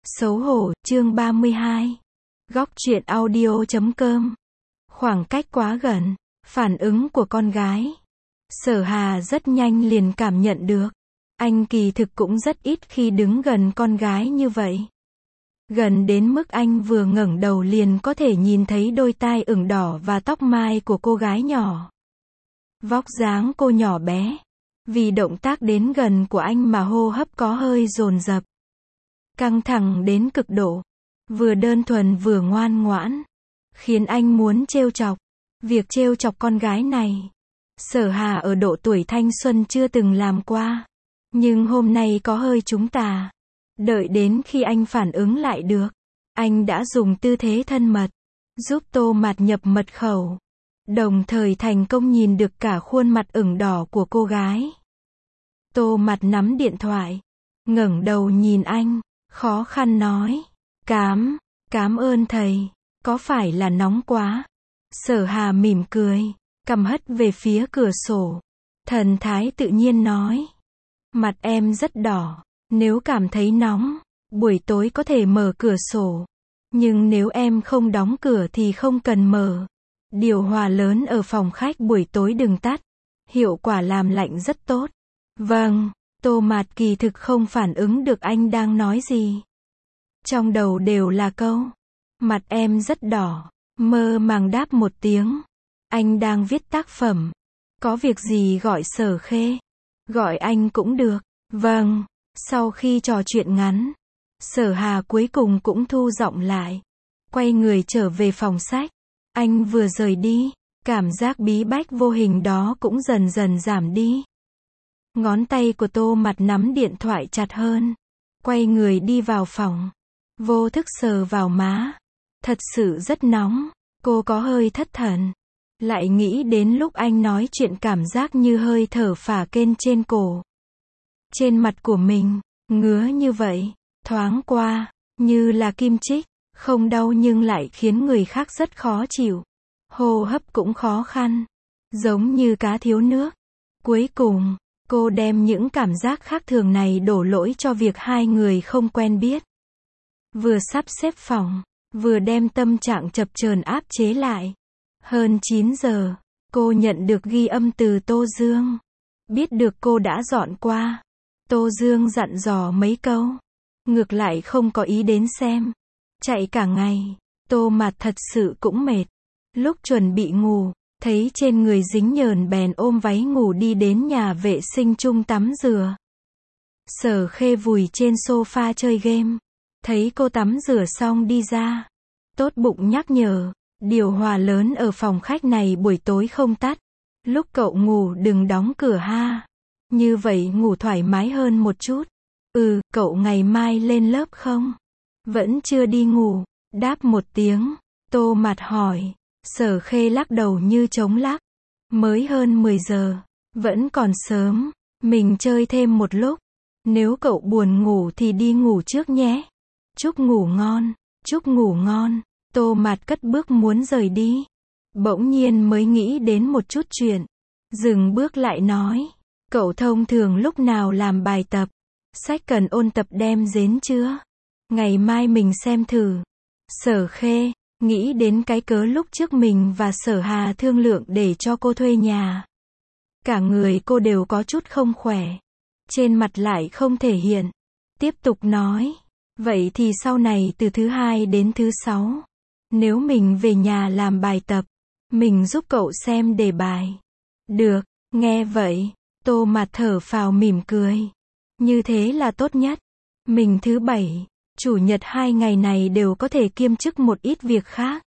Xấu hổ, chương 32. Góc truyện audio.com. Khoảng cách quá gần. Phản ứng của con gái. Sở Hà rất nhanh liền cảm nhận được. Anh kỳ thực cũng rất ít khi đứng gần con gái như vậy. Gần đến mức anh vừa ngẩng đầu liền có thể nhìn thấy đôi tai ửng đỏ và tóc mai của cô gái nhỏ. Vóc dáng cô nhỏ bé. Vì động tác đến gần của anh mà hô hấp có hơi dồn dập. Căng thẳng đến cực độ. Vừa đơn thuần vừa ngoan ngoãn. Khiến anh muốn trêu chọc. Việc trêu chọc con gái này. Sở Hà ở độ tuổi thanh xuân chưa từng làm qua. Nhưng hôm nay có hơi trúng tà. Đợi đến khi anh phản ứng lại được. Anh đã dùng tư thế thân mật. Giúp Tô Mạt nhập mật khẩu. Đồng thời thành công nhìn được cả khuôn mặt ửng đỏ của cô gái. Tô Mạt nắm điện thoại. Ngẩng đầu nhìn anh. Khó khăn nói. Cảm ơn thầy. Có phải là nóng quá? Sở Hà mỉm cười. Cầm hất về phía cửa sổ. Thần thái tự nhiên nói. Mặt em rất đỏ. Nếu cảm thấy nóng, buổi tối có thể mở cửa sổ. Nhưng nếu em không đóng cửa thì không cần mở. Điều hòa lớn ở phòng khách buổi tối đừng tắt. Hiệu quả làm lạnh rất tốt. Vâng. Tô Mạt kỳ thực không phản ứng được anh đang nói gì. Trong đầu đều là câu. Mặt em rất đỏ. Mơ màng đáp một tiếng. Anh đang viết tác phẩm. Có việc gì gọi Sở Khê. Gọi anh cũng được. Vâng. Sau khi trò chuyện ngắn. Sở Hà cuối cùng cũng thu giọng lại. Quay người trở về phòng sách. Anh vừa rời đi. Cảm giác bí bách vô hình đó cũng dần dần giảm đi. Ngón tay của Tô Mạt nắm điện thoại chặt hơn. Quay người đi vào phòng. Vô thức sờ vào má. Thật sự rất nóng. Cô có hơi thất thần. Lại nghĩ đến lúc anh nói chuyện cảm giác như hơi thở phả kên trên cổ. Trên mặt của mình. Ngứa như vậy. Thoáng qua. Như là kim chích. Không đau nhưng lại khiến người khác rất khó chịu. Hô hấp cũng khó khăn. Giống như cá thiếu nước. Cuối cùng. Cô đem những cảm giác khác thường này đổ lỗi cho việc hai người không quen biết. Vừa sắp xếp phòng, vừa đem tâm trạng chập chờn áp chế lại. Hơn 9 giờ, cô nhận được ghi âm từ Tô Dương. Biết được cô đã dọn qua. Tô Dương dặn dò mấy câu. Ngược lại không có ý đến xem. Chạy cả ngày, Tô Mạt thật sự cũng mệt. Lúc chuẩn bị ngủ. Thấy trên người dính nhờn bèn ôm váy ngủ đi đến nhà vệ sinh chung tắm rửa. Sở Khê vùi trên sofa chơi game. Thấy cô tắm rửa xong đi ra. Tốt bụng nhắc nhở. Điều hòa lớn ở phòng khách này buổi tối không tắt. Lúc cậu ngủ đừng đóng cửa ha. Như vậy ngủ thoải mái hơn một chút. Cậu ngày mai lên lớp không? Vẫn chưa đi ngủ. Đáp một tiếng. Tô Mạt hỏi. Sở Khê lắc đầu như chống lắc. Mới hơn 10 giờ. Vẫn còn sớm. Mình chơi thêm một lúc. Nếu cậu buồn ngủ thì đi ngủ trước nhé. Chúc ngủ ngon. Chúc ngủ ngon. Tô Mạt cất bước muốn rời đi. Bỗng nhiên mới nghĩ đến một chút chuyện. Dừng bước lại nói. Cậu thông thường lúc nào làm bài tập? Sách cần ôn tập đem đến chưa? Ngày mai mình xem thử. Sở Khê. Nghĩ đến cái cớ lúc trước mình và Sở Hà thương lượng để cho cô thuê nhà. Cả người cô đều có chút không khỏe. Trên mặt lại không thể hiện. Tiếp tục nói. Vậy thì sau này từ thứ 2 đến thứ 6. Nếu mình về nhà làm bài tập. Mình giúp cậu xem đề bài. Được, nghe vậy. Tô Mạt thở phào mỉm cười. Như thế là tốt nhất. Mình thứ 7. Chủ nhật 2 ngày này đều có thể kiêm chức một ít việc khác.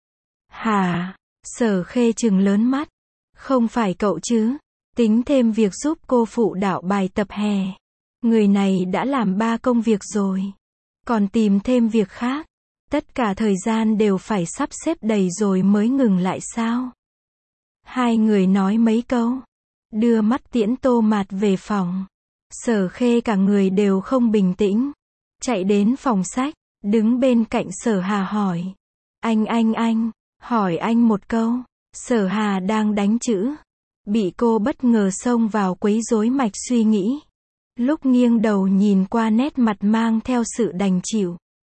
Hả? Sở Khê trừng lớn mắt. Không phải cậu chứ? Tính thêm việc giúp cô phụ đạo bài tập hè. Người này đã làm 3 công việc rồi. Còn tìm thêm việc khác. Tất cả thời gian đều phải sắp xếp đầy rồi mới ngừng lại sao? Hai người nói mấy câu. Đưa mắt tiễn Tô Mạt về phòng. Sở Khê cả người đều không bình tĩnh. Chạy đến phòng sách, đứng bên cạnh Sở Hà hỏi. Anh, hỏi anh một câu. Sở Hà đang đánh chữ. Bị cô bất ngờ xông vào quấy rối mạch suy nghĩ. Lúc nghiêng đầu nhìn qua nét mặt mang theo sự đành chịu.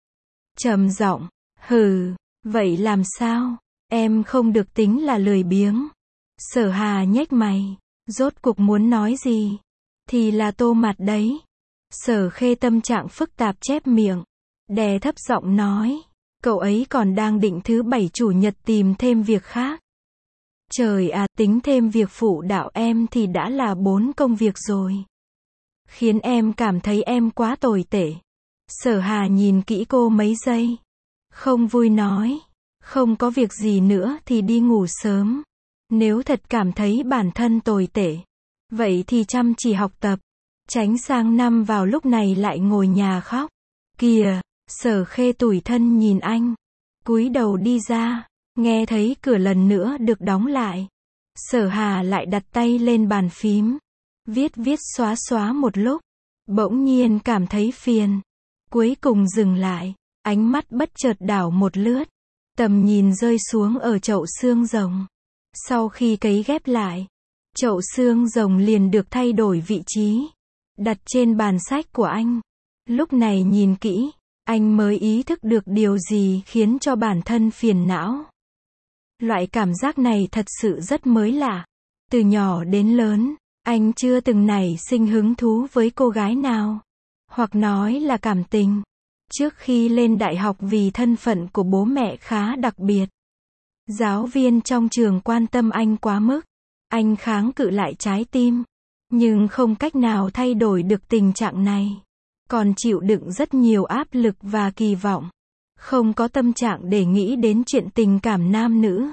trầm giọng, hừ, vậy làm sao? Em không được tính là lười biếng. Sở Hà nhếch mày, rốt cuộc muốn nói gì? Thì là Tô Mạt đấy. Sở Khê tâm trạng phức tạp chép miệng, đè thấp giọng nói, cậu ấy còn đang định thứ bảy chủ nhật tìm thêm việc khác. Trời à, tính thêm việc phụ đạo em thì đã là 4 công việc rồi. Khiến em cảm thấy em quá tồi tệ. Sở Hà nhìn kỹ cô mấy giây. Không vui nói, không có việc gì nữa thì đi ngủ sớm. Nếu thật cảm thấy bản thân tồi tệ, vậy thì chăm chỉ học tập. Tránh sang năm vào lúc này lại ngồi nhà khóc. Kìa, Sở Khê tủi thân nhìn anh. Cúi đầu đi ra, nghe thấy cửa lần nữa được đóng lại. Sở Hà lại đặt tay lên bàn phím. Viết xóa xóa một lúc. Bỗng nhiên cảm thấy phiền. Cuối cùng dừng lại. Ánh mắt bất chợt đảo một lướt. Tầm nhìn rơi xuống ở chậu xương rồng. Sau khi cấy ghép lại, chậu xương rồng liền được thay đổi vị trí. Đặt trên bàn sách của anh. Lúc này nhìn kỹ, anh mới ý thức được điều gì khiến cho bản thân phiền não. Loại cảm giác này thật sự rất mới lạ. Từ nhỏ đến lớn, anh chưa từng nảy sinh hứng thú với cô gái nào. Hoặc nói là cảm tình. Trước khi lên đại học vì thân phận của bố mẹ khá đặc biệt. Giáo viên trong trường quan tâm anh quá mức. Anh kháng cự lại trái tim. Nhưng không cách nào thay đổi được tình trạng này. Còn chịu đựng rất nhiều áp lực và kỳ vọng. Không có tâm trạng để nghĩ đến chuyện tình cảm nam nữ.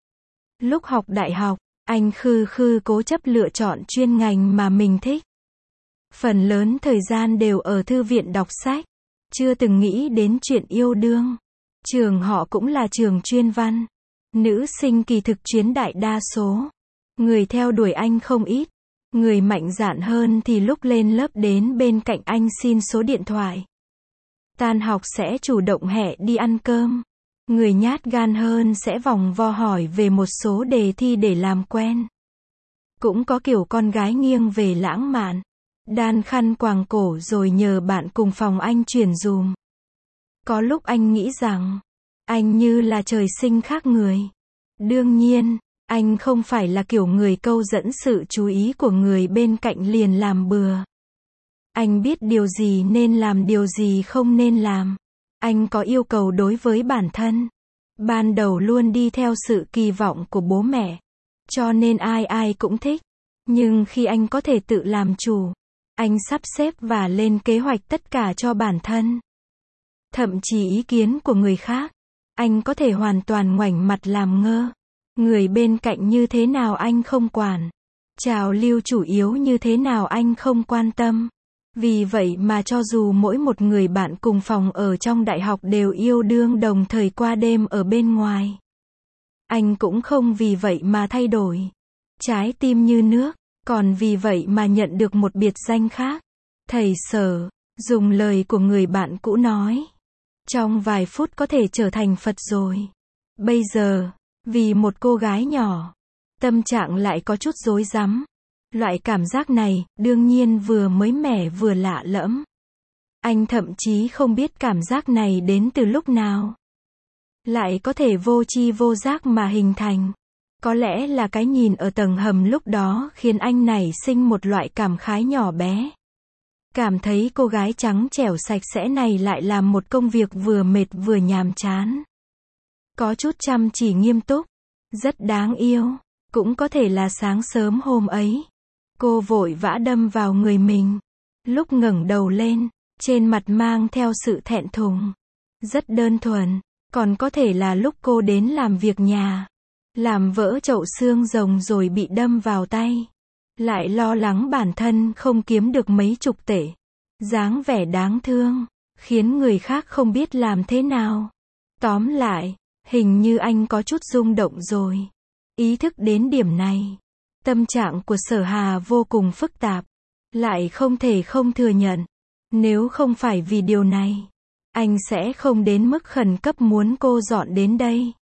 Lúc học đại học, anh cố chấp lựa chọn chuyên ngành mà mình thích. Phần lớn thời gian đều ở thư viện đọc sách. Chưa từng nghĩ đến chuyện yêu đương. Trường họ cũng là trường chuyên văn. Nữ sinh kỳ thực chiếm đại đa số. Người theo đuổi anh không ít. Người mạnh dạn hơn thì lúc lên lớp đến bên cạnh anh xin số điện thoại. Tan học sẽ chủ động hẹn đi ăn cơm. Người nhát gan hơn sẽ vòng vo hỏi về một số đề thi để làm quen. Cũng có kiểu con gái nghiêng về lãng mạn. Đan khăn quàng cổ rồi nhờ bạn cùng phòng anh chuyển dùm. Có lúc anh nghĩ rằng, anh như là trời sinh khác người. Đương nhiên, anh không phải là kiểu người câu dẫn sự chú ý của người bên cạnh liền làm bừa. Anh biết điều gì nên làm, điều gì không nên làm. Anh có yêu cầu đối với bản thân. Ban đầu luôn đi theo sự kỳ vọng của bố mẹ. Cho nên ai cũng thích. Nhưng khi anh có thể tự làm chủ, anh sắp xếp và lên kế hoạch tất cả cho bản thân. Thậm chí ý kiến của người khác, anh có thể hoàn toàn ngoảnh mặt làm ngơ. Người bên cạnh như thế nào anh không quản. Trào lưu chủ yếu như thế nào anh không quan tâm. Vì vậy mà cho dù mỗi một người bạn cùng phòng ở trong đại học đều yêu đương đồng thời qua đêm ở bên ngoài, anh cũng không vì vậy mà thay đổi. Trái tim như nước, còn vì vậy mà nhận được một biệt danh khác. Thầy Sở, dùng lời của người bạn cũ nói, trong vài phút có thể trở thành Phật rồi. Bây giờ, vì một cô gái nhỏ, tâm trạng lại có chút rối rắm. Loại cảm giác này, đương nhiên vừa mới mẻ vừa lạ lẫm. Anh thậm chí không biết cảm giác này đến từ lúc nào. Lại có thể vô tri vô giác mà hình thành. Có lẽ là cái nhìn ở tầng hầm lúc đó khiến anh nảy sinh một loại cảm khái nhỏ bé. Cảm thấy cô gái trắng trẻo sạch sẽ này lại làm một công việc vừa mệt vừa nhàm chán. Có chút chăm chỉ nghiêm túc. Rất đáng yêu. Cũng có thể là sáng sớm hôm ấy, cô vội vã đâm vào người mình. Lúc ngẩng đầu lên, trên mặt mang theo sự thẹn thùng. Rất đơn thuần. Còn có thể là lúc cô đến làm việc nhà, làm vỡ chậu xương rồng rồi bị đâm vào tay. Lại lo lắng bản thân không kiếm được mấy chục tệ. Dáng vẻ đáng thương, khiến người khác không biết làm thế nào. Tóm lại, hình như anh có chút rung động rồi. Ý thức đến điểm này, tâm trạng của Sở Hà vô cùng phức tạp. Lại không thể không thừa nhận. Nếu không phải vì điều này, anh sẽ không đến mức khẩn cấp muốn cô dọn đến đây.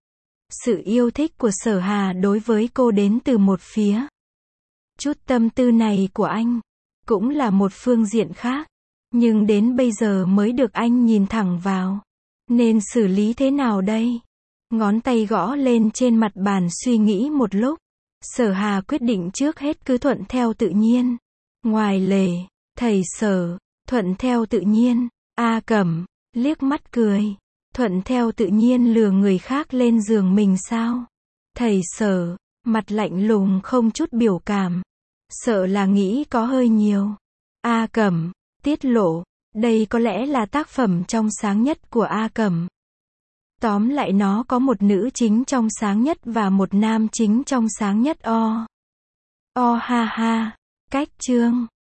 Sự yêu thích của Sở Hà đối với cô đến từ một phía. Chút tâm tư này của anh, cũng là một phương diện khác. Nhưng đến bây giờ mới được anh nhìn thẳng vào. Nên xử lý thế nào đây? Ngón tay gõ lên trên mặt bàn suy nghĩ một lúc. Sở Hà quyết định trước hết cứ thuận theo tự nhiên. Ngoài lề, thầy Sở, thuận theo tự nhiên. A Cẩm, liếc mắt cười. Thuận theo tự nhiên lừa người khác lên giường mình sao? Thầy Sở, mặt lạnh lùng không chút biểu cảm. Sợ là nghĩ có hơi nhiều. A Cẩm, tiết lộ, đây có lẽ là tác phẩm trong sáng nhất của A Cẩm. Tóm lại nó có một nữ chính trong sáng nhất và một nam chính trong sáng nhất o. O ha ha. Cách chương